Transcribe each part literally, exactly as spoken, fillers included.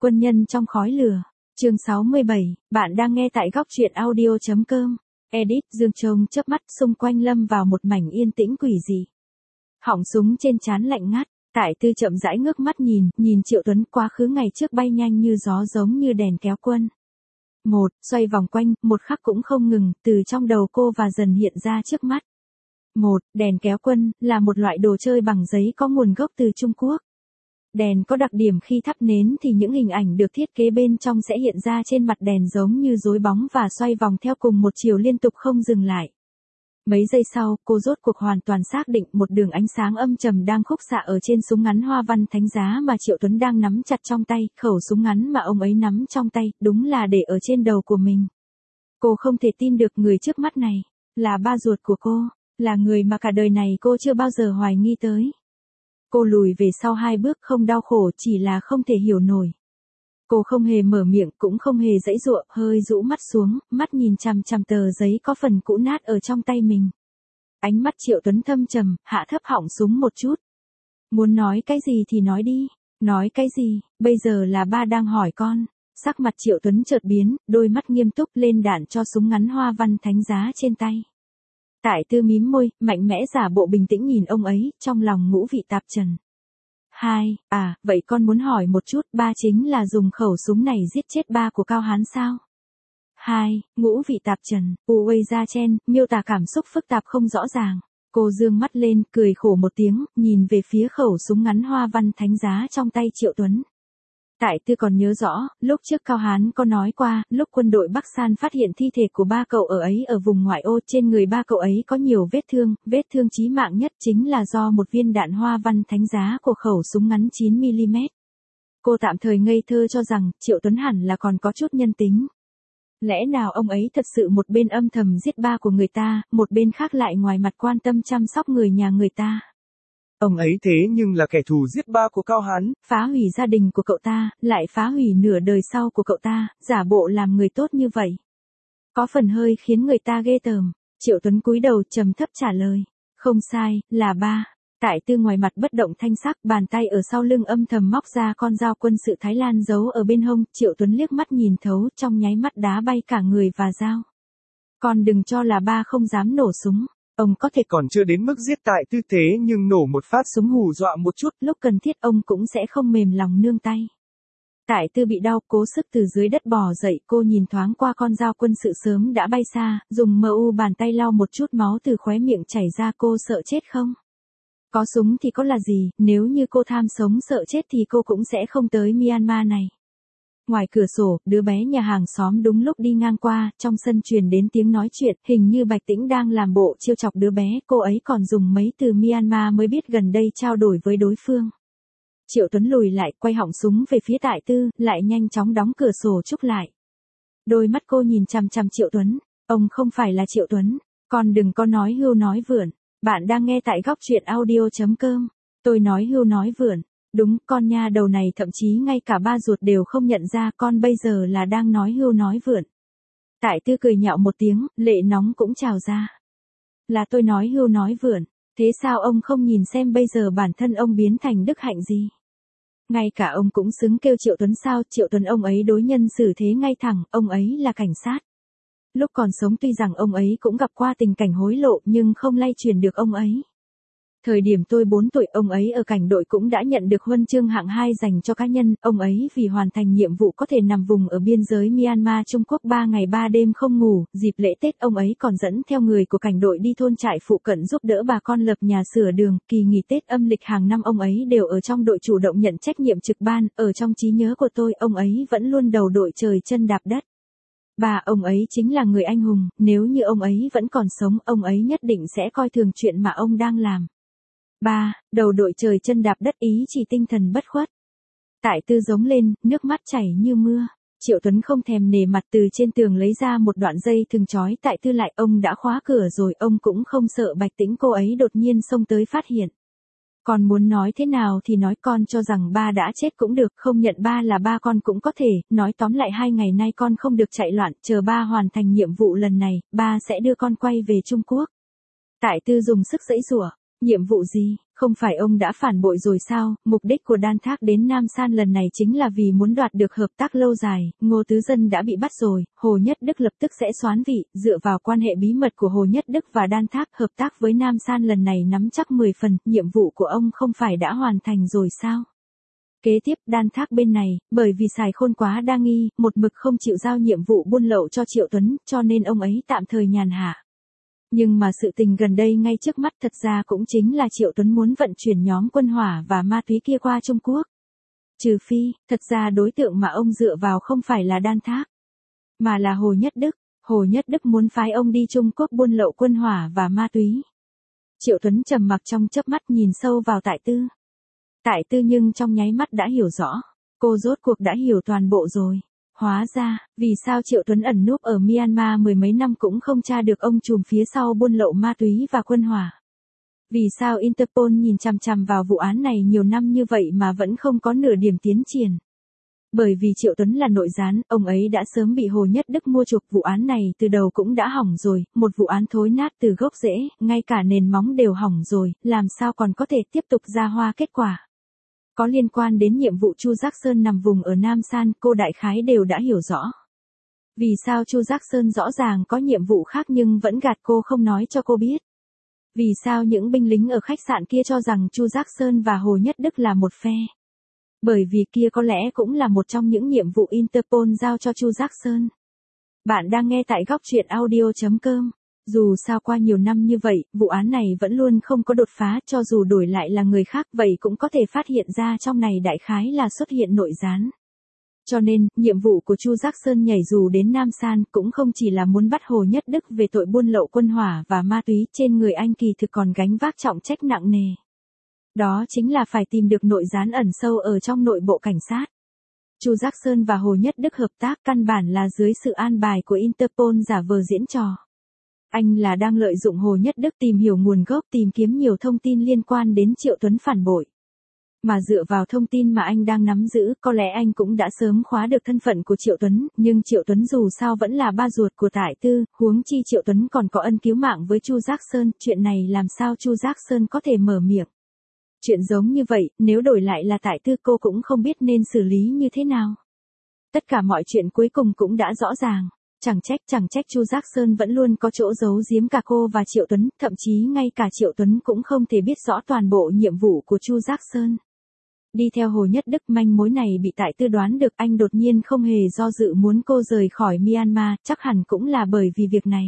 Quân nhân trong khói lửa. Chương sáu mươi bảy, bạn đang nghe tại góc truyện audio chấm com. Edit Dương Trông chớp mắt, xung quanh lâm vào một mảnh yên tĩnh quỷ dị. Họng súng trên trán lạnh ngắt, Tại Tư chậm rãi ngước mắt nhìn, nhìn Triệu Tuấn quá khứ ngày trước bay nhanh như gió giống như đèn kéo quân. Một, xoay vòng quanh, một khắc cũng không ngừng, từ trong đầu cô và dần hiện ra trước mắt. Một, đèn kéo quân, là một loại đồ chơi bằng giấy có nguồn gốc từ Trung Quốc. Đèn có đặc điểm khi thắp nến thì những hình ảnh được thiết kế bên trong sẽ hiện ra trên mặt đèn giống như rối bóng và xoay vòng theo cùng một chiều liên tục không dừng lại. Mấy giây sau, cô rốt cuộc hoàn toàn xác định một đường ánh sáng âm trầm đang khúc xạ ở trên súng ngắn hoa văn thánh giá mà Triệu Tuấn đang nắm chặt trong tay, khẩu súng ngắn mà ông ấy nắm trong tay, đúng là để ở trên đầu của mình. Cô không thể tin được người trước mắt này, là ba ruột của cô, là người mà cả đời này cô chưa bao giờ hoài nghi tới. Cô lùi về sau hai bước, không đau khổ, chỉ là không thể hiểu nổi. Cô không hề mở miệng, cũng không hề giãy giụa, hơi rũ mắt xuống, mắt nhìn chằm chằm tờ giấy có phần cũ nát ở trong tay mình. Ánh mắt Triệu Tuấn thâm trầm, hạ thấp họng súng một chút. Muốn nói cái gì thì nói đi, nói cái gì, bây giờ là ba đang hỏi con. Sắc mặt Triệu Tuấn chợt biến, đôi mắt nghiêm túc lên đạn cho súng ngắn hoa văn thánh giá trên tay. Tại Tư mím môi, mạnh mẽ giả bộ bình tĩnh nhìn ông ấy, trong lòng ngũ vị tạp trần. Hai, à, vậy con muốn hỏi một chút, ba chính là dùng khẩu súng này giết chết ba của Cao Hán sao? Hai, ngũ vị tạp trần, u uây ra chen, miêu tả cảm xúc phức tạp không rõ ràng. Cô dương mắt lên, cười khổ một tiếng, nhìn về phía khẩu súng ngắn hoa văn thánh giá trong tay Triệu Tuấn. Tại Tư còn nhớ rõ, lúc trước Cao Hán có nói qua, lúc quân đội Bắc San phát hiện thi thể của ba cậu ở ấy ở vùng ngoại ô, trên người ba cậu ấy có nhiều vết thương, vết thương chí mạng nhất chính là do một viên đạn hoa văn thánh giá của khẩu súng ngắn chín mi li mét. Cô tạm thời ngây thơ cho rằng, Triệu Tuấn hẳn là còn có chút nhân tính. Lẽ nào ông ấy thật sự một bên âm thầm giết ba của người ta, một bên khác lại ngoài mặt quan tâm chăm sóc người nhà người ta. Ông ấy thế nhưng là kẻ thù giết ba của Cao Hán, phá hủy gia đình của cậu ta, lại phá hủy nửa đời sau của cậu ta, giả bộ làm người tốt như vậy. Có phần hơi khiến người ta ghê tởm. Triệu Tuấn cúi đầu trầm thấp trả lời. Không sai, là ba. Tại Tư ngoài mặt bất động thanh sắc, bàn tay ở sau lưng âm thầm móc ra con dao quân sự Thái Lan giấu ở bên hông. Triệu Tuấn liếc mắt nhìn thấu, trong nháy mắt đá bay cả người và dao. Còn đừng cho là ba không dám nổ súng. Ông có thể còn chưa đến mức giết Tại Tư thế nhưng nổ một phát súng hù dọa một chút, lúc cần thiết ông cũng sẽ không mềm lòng nương tay. Tại Tư bị đau, cố sức từ dưới đất bò dậy, cô nhìn thoáng qua con dao quân sự sớm đã bay xa, dùng mờ u bàn tay lau một chút máu từ khóe miệng chảy ra. Cô sợ chết không? Có súng thì có là gì, nếu như cô tham sống sợ chết thì cô cũng sẽ không tới Myanmar này. Ngoài cửa sổ, đứa bé nhà hàng xóm đúng lúc đi ngang qua, trong sân truyền đến tiếng nói chuyện, hình như Bạch Tĩnh đang làm bộ trêu chọc đứa bé, cô ấy còn dùng mấy từ Myanmar mới biết gần đây trao đổi với đối phương. Triệu Tuấn lùi lại, quay họng súng về phía Tại Tư, lại nhanh chóng đóng cửa sổ trúc lại. Đôi mắt cô nhìn chằm chằm Triệu Tuấn, ông không phải là Triệu Tuấn, con đừng có nói hưu nói vượn, bạn đang nghe tại góc truyện audio chấm com, tôi nói hưu nói vượn. Đúng, con nha đầu này thậm chí ngay cả ba ruột đều không nhận ra con bây giờ là đang nói hưu nói vượn. Tại Tư cười nhạo một tiếng, lệ nóng cũng trào ra. Là tôi nói hưu nói vượn, thế sao ông không nhìn xem bây giờ bản thân ông biến thành đức hạnh gì? Ngay cả ông cũng xứng kêu Triệu Tuấn sao? Triệu Tuấn ông ấy đối nhân xử thế ngay thẳng, ông ấy là cảnh sát. Lúc còn sống tuy rằng ông ấy cũng gặp qua tình cảnh hối lộ nhưng không lay chuyển được ông ấy. Thời điểm tôi bốn tuổi, ông ấy ở cảnh đội cũng đã nhận được huân chương hạng hai dành cho cá nhân, ông ấy vì hoàn thành nhiệm vụ có thể nằm vùng ở biên giới Myanmar Trung Quốc ba ngày ba đêm không ngủ, dịp lễ Tết ông ấy còn dẫn theo người của cảnh đội đi thôn trại phụ cận giúp đỡ bà con lập nhà sửa đường, kỳ nghỉ Tết âm lịch hàng năm ông ấy đều ở trong đội chủ động nhận trách nhiệm trực ban, ở trong trí nhớ của tôi ông ấy vẫn luôn đầu đội trời chân đạp đất. Bà ông ấy chính là người anh hùng, nếu như ông ấy vẫn còn sống, ông ấy nhất định sẽ coi thường chuyện mà ông đang làm. Ba, đầu đội trời chân đạp đất, ý chỉ tinh thần bất khuất. Tại Tư giống lên, nước mắt chảy như mưa. Triệu Tuấn không thèm nể mặt từ trên tường lấy ra một đoạn dây thừng trói Tại Tư lại, ông đã khóa cửa rồi, ông cũng không sợ Bạch Tĩnh cô ấy đột nhiên xông tới phát hiện. Con muốn nói thế nào thì nói, con cho rằng ba đã chết cũng được, không nhận ba là ba con cũng có thể, nói tóm lại hai ngày nay con không được chạy loạn, chờ ba hoàn thành nhiệm vụ lần này, ba sẽ đưa con quay về Trung Quốc. Tại Tư dùng sức giãy giụa. Nhiệm vụ gì? Không phải ông đã phản bội rồi sao, mục đích của Đan Thác đến Nam San lần này chính là vì muốn đoạt được hợp tác lâu dài, Ngô Tứ Dân đã bị bắt rồi, Hồ Nhất Đức lập tức sẽ soán vị, dựa vào quan hệ bí mật của Hồ Nhất Đức và Đan Thác hợp tác với Nam San lần này nắm chắc mười phần, nhiệm vụ của ông không phải đã hoàn thành rồi sao? Kế tiếp Đan Thác bên này, bởi vì Sài Khôn quá đa nghi, một mực không chịu giao nhiệm vụ buôn lậu cho Triệu Tuấn, cho nên ông ấy tạm thời nhàn hạ. Nhưng mà sự tình gần đây ngay trước mắt thật ra cũng chính là Triệu Tuấn muốn vận chuyển nhóm quân hỏa và ma túy kia qua Trung Quốc. Trừ phi, thật ra đối tượng mà ông dựa vào không phải là Đan Thác, mà là Hồ Nhất Đức. Hồ Nhất Đức muốn phái ông đi Trung Quốc buôn lậu quân hỏa và ma túy. Triệu Tuấn trầm mặc trong chớp mắt nhìn sâu vào Tại Tư. Tại Tư nhưng trong nháy mắt đã hiểu rõ. Cô rốt cuộc đã hiểu toàn bộ rồi. Hóa ra, vì sao Triệu Tuấn ẩn núp ở Myanmar mười mấy năm cũng không tra được ông trùm phía sau buôn lậu ma túy và quân hỏa. Vì sao Interpol nhìn chằm chằm vào vụ án này nhiều năm như vậy mà vẫn không có nửa điểm tiến triển. Bởi vì Triệu Tuấn là nội gián, ông ấy đã sớm bị Hồ Nhất Đức mua chuộc, vụ án này từ đầu cũng đã hỏng rồi, một vụ án thối nát từ gốc rễ, ngay cả nền móng đều hỏng rồi, làm sao còn có thể tiếp tục ra hoa kết quả. Có liên quan đến nhiệm vụ Chu Giác Sơn nằm vùng ở Nam San, cô đại khái đều đã hiểu rõ. Vì sao Chu Giác Sơn rõ ràng có nhiệm vụ khác nhưng vẫn gạt cô không nói cho cô biết. Vì sao những binh lính ở khách sạn kia cho rằng Chu Giác Sơn và Hồ Nhất Đức là một phe. Bởi vì kia có lẽ cũng là một trong những nhiệm vụ Interpol giao cho Chu Giác Sơn. Bạn đang nghe tại góc truyện audio chấm com. Dù sao qua nhiều năm như vậy, vụ án này vẫn luôn không có đột phá, cho dù đổi lại là người khác vậy cũng có thể phát hiện ra trong này đại khái là xuất hiện nội gián. Cho nên, nhiệm vụ của Chu Giác Sơn nhảy dù đến Nam San cũng không chỉ là muốn bắt Hồ Nhất Đức về tội buôn lậu quân hỏa và ma túy, trên người anh kỳ thực còn gánh vác trọng trách nặng nề. Đó chính là phải tìm được nội gián ẩn sâu ở trong nội bộ cảnh sát. Chu Giác Sơn và Hồ Nhất Đức hợp tác căn bản là dưới sự an bài của Interpol giả vờ diễn trò. Anh là đang lợi dụng Hồ Nhất Đức tìm hiểu nguồn gốc, tìm kiếm nhiều thông tin liên quan đến Triệu Tuấn phản bội. Mà dựa vào thông tin mà anh đang nắm giữ, có lẽ anh cũng đã sớm khóa được thân phận của Triệu Tuấn, nhưng Triệu Tuấn dù sao vẫn là ba ruột của Tại Tư, huống chi Triệu Tuấn còn có ân cứu mạng với Chu Giác Sơn, chuyện này làm sao Chu Giác Sơn có thể mở miệng. Chuyện giống như vậy, nếu đổi lại là Tại Tư cô cũng không biết nên xử lý như thế nào. Tất cả mọi chuyện cuối cùng cũng đã rõ ràng. Chẳng trách, chẳng trách Chu Giác Sơn vẫn luôn có chỗ giấu giếm cả cô và Triệu Tuấn, thậm chí ngay cả Triệu Tuấn cũng không thể biết rõ toàn bộ nhiệm vụ của Chu Giác Sơn. Đi theo Hồ Nhất Đức, manh mối này bị Tại Tư đoán được, anh đột nhiên không hề do dự muốn cô rời khỏi Myanmar, chắc hẳn cũng là bởi vì việc này.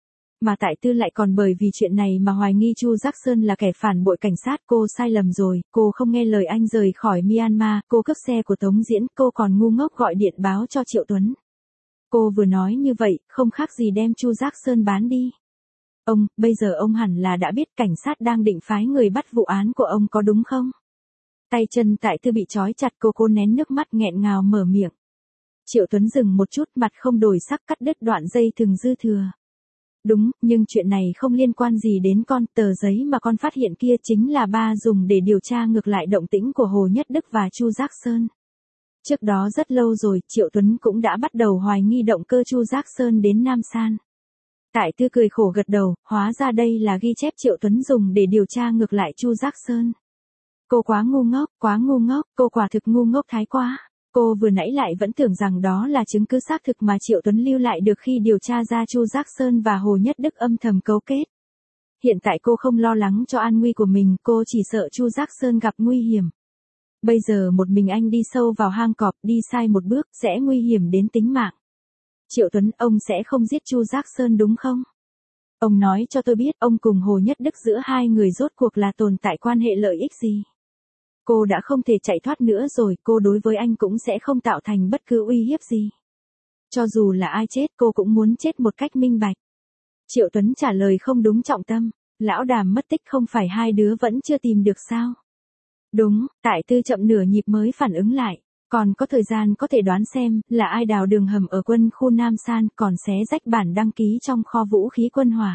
Mà Tại Tư lại còn bởi vì chuyện này mà hoài nghi Chu Giác Sơn là kẻ phản bội cảnh sát, cô sai lầm rồi, cô không nghe lời anh rời khỏi Myanmar, cô cướp xe của Tống Diễn, cô còn ngu ngốc gọi điện báo cho Triệu Tuấn. Cô vừa nói như vậy, không khác gì đem Chu Giác Sơn bán đi. Ông, bây giờ ông hẳn là đã biết cảnh sát đang định phái người bắt vụ án của ông có đúng không? Tay chân Tại Tư bị trói chặt, cô cô nén nước mắt nghẹn ngào mở miệng. Triệu Tuấn dừng một chút, mặt không đổi sắc, cắt đứt đoạn dây thừng dư thừa. Đúng, nhưng chuyện này không liên quan gì đến con, tờ giấy mà con phát hiện kia chính là ba dùng để điều tra ngược lại động tĩnh của Hồ Nhất Đức và Chu Giác Sơn. Trước đó rất lâu rồi, Triệu Tuấn cũng đã bắt đầu hoài nghi động cơ Chu Giác Sơn đến Nam San. Tại Tư cười khổ gật đầu, hóa ra đây là ghi chép Triệu Tuấn dùng để điều tra ngược lại Chu Giác Sơn. Cô quá ngu ngốc, quá ngu ngốc, cô quả thực ngu ngốc thái quá. Cô vừa nãy lại vẫn tưởng rằng đó là chứng cứ xác thực mà Triệu Tuấn lưu lại được khi điều tra ra Chu Giác Sơn và Hồ Nhất Đức âm thầm cấu kết. Hiện tại cô không lo lắng cho an nguy của mình, cô chỉ sợ Chu Giác Sơn gặp nguy hiểm. Bây giờ một mình anh đi sâu vào hang cọp, đi sai một bước, sẽ nguy hiểm đến tính mạng. Triệu Tuấn, ông sẽ không giết Chu Giác Sơn đúng không? Ông nói cho tôi biết, ông cùng Hồ Nhất Đức giữa hai người rốt cuộc là tồn tại quan hệ lợi ích gì? Cô đã không thể chạy thoát nữa rồi, cô đối với anh cũng sẽ không tạo thành bất cứ uy hiếp gì. Cho dù là ai chết, cô cũng muốn chết một cách minh bạch. Triệu Tuấn trả lời không đúng trọng tâm, lão Đàm mất tích không phải hai đứa vẫn chưa tìm được sao? Đúng, Tại Tư chậm nửa nhịp mới phản ứng lại, còn có thời gian có thể đoán xem là ai đào đường hầm ở quân khu Nam San, còn xé rách bản đăng ký trong kho vũ khí quân hỏa.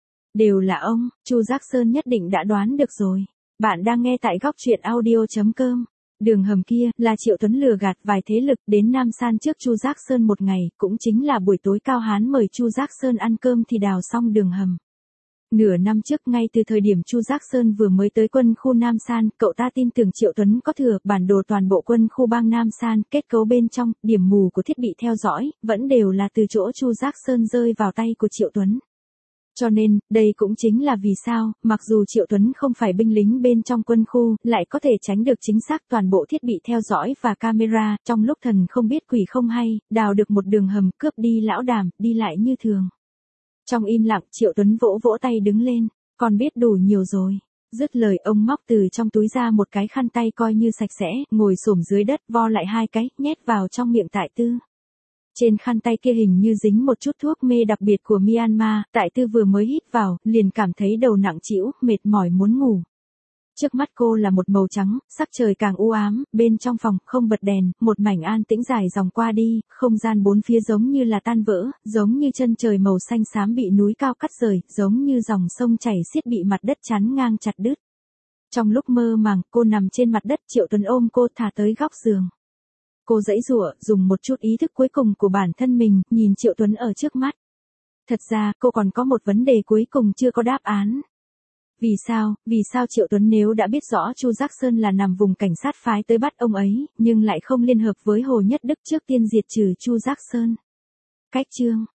Đều là ông, Chu Giác Sơn nhất định đã đoán được rồi. Bạn đang nghe tại góc truyện audio chấm com. Đường hầm kia là Triệu Tuấn lừa gạt vài thế lực đến Nam San trước Chu Giác Sơn một ngày, cũng chính là buổi tối Cao Hán mời Chu Giác Sơn ăn cơm thì đào xong đường hầm. Nửa năm trước ngay từ thời điểm Chu Giác Sơn vừa mới tới quân khu Nam San, cậu ta tin tưởng Triệu Tuấn có thừa bản đồ toàn bộ quân khu bang Nam San, kết cấu bên trong, điểm mù của thiết bị theo dõi, vẫn đều là từ chỗ Chu Giác Sơn rơi vào tay của Triệu Tuấn. Cho nên, đây cũng chính là vì sao, mặc dù Triệu Tuấn không phải binh lính bên trong quân khu, lại có thể tránh được chính xác toàn bộ thiết bị theo dõi và camera, trong lúc thần không biết quỷ không hay, đào được một đường hầm cướp đi lão đàm, đi lại như thường. Trong im lặng, Triệu Tuấn vỗ vỗ tay đứng lên, con biết đủ nhiều rồi. Dứt lời ông móc từ trong túi ra một cái khăn tay coi như sạch sẽ, ngồi xổm dưới đất vo lại hai cái, nhét vào trong miệng Tại Tư. Trên khăn tay kia hình như dính một chút thuốc mê đặc biệt của Myanmar, Tại Tư vừa mới hít vào, liền cảm thấy đầu nặng trĩu, mệt mỏi muốn ngủ. Trước mắt cô là một màu trắng, sắc trời càng u ám, bên trong phòng không bật đèn, một mảnh an tĩnh dài dòng qua đi, không gian bốn phía giống như là tan vỡ, giống như chân trời màu xanh xám bị núi cao cắt rời, giống như dòng sông chảy xiết bị mặt đất chắn ngang chặt đứt. Trong lúc mơ màng, cô nằm trên mặt đất, Triệu Tuấn ôm cô thả tới góc giường. Cô giãy giụa, dùng một chút ý thức cuối cùng của bản thân mình, nhìn Triệu Tuấn ở trước mắt. Thật ra, cô còn có một vấn đề cuối cùng chưa có đáp án. Vì sao, vì sao Triệu Tuấn nếu đã biết rõ Chu Giác Sơn là nằm vùng cảnh sát phái tới bắt ông ấy, nhưng lại không liên hợp với Hồ Nhất Đức trước tiên diệt trừ Chu Giác Sơn? Cách chương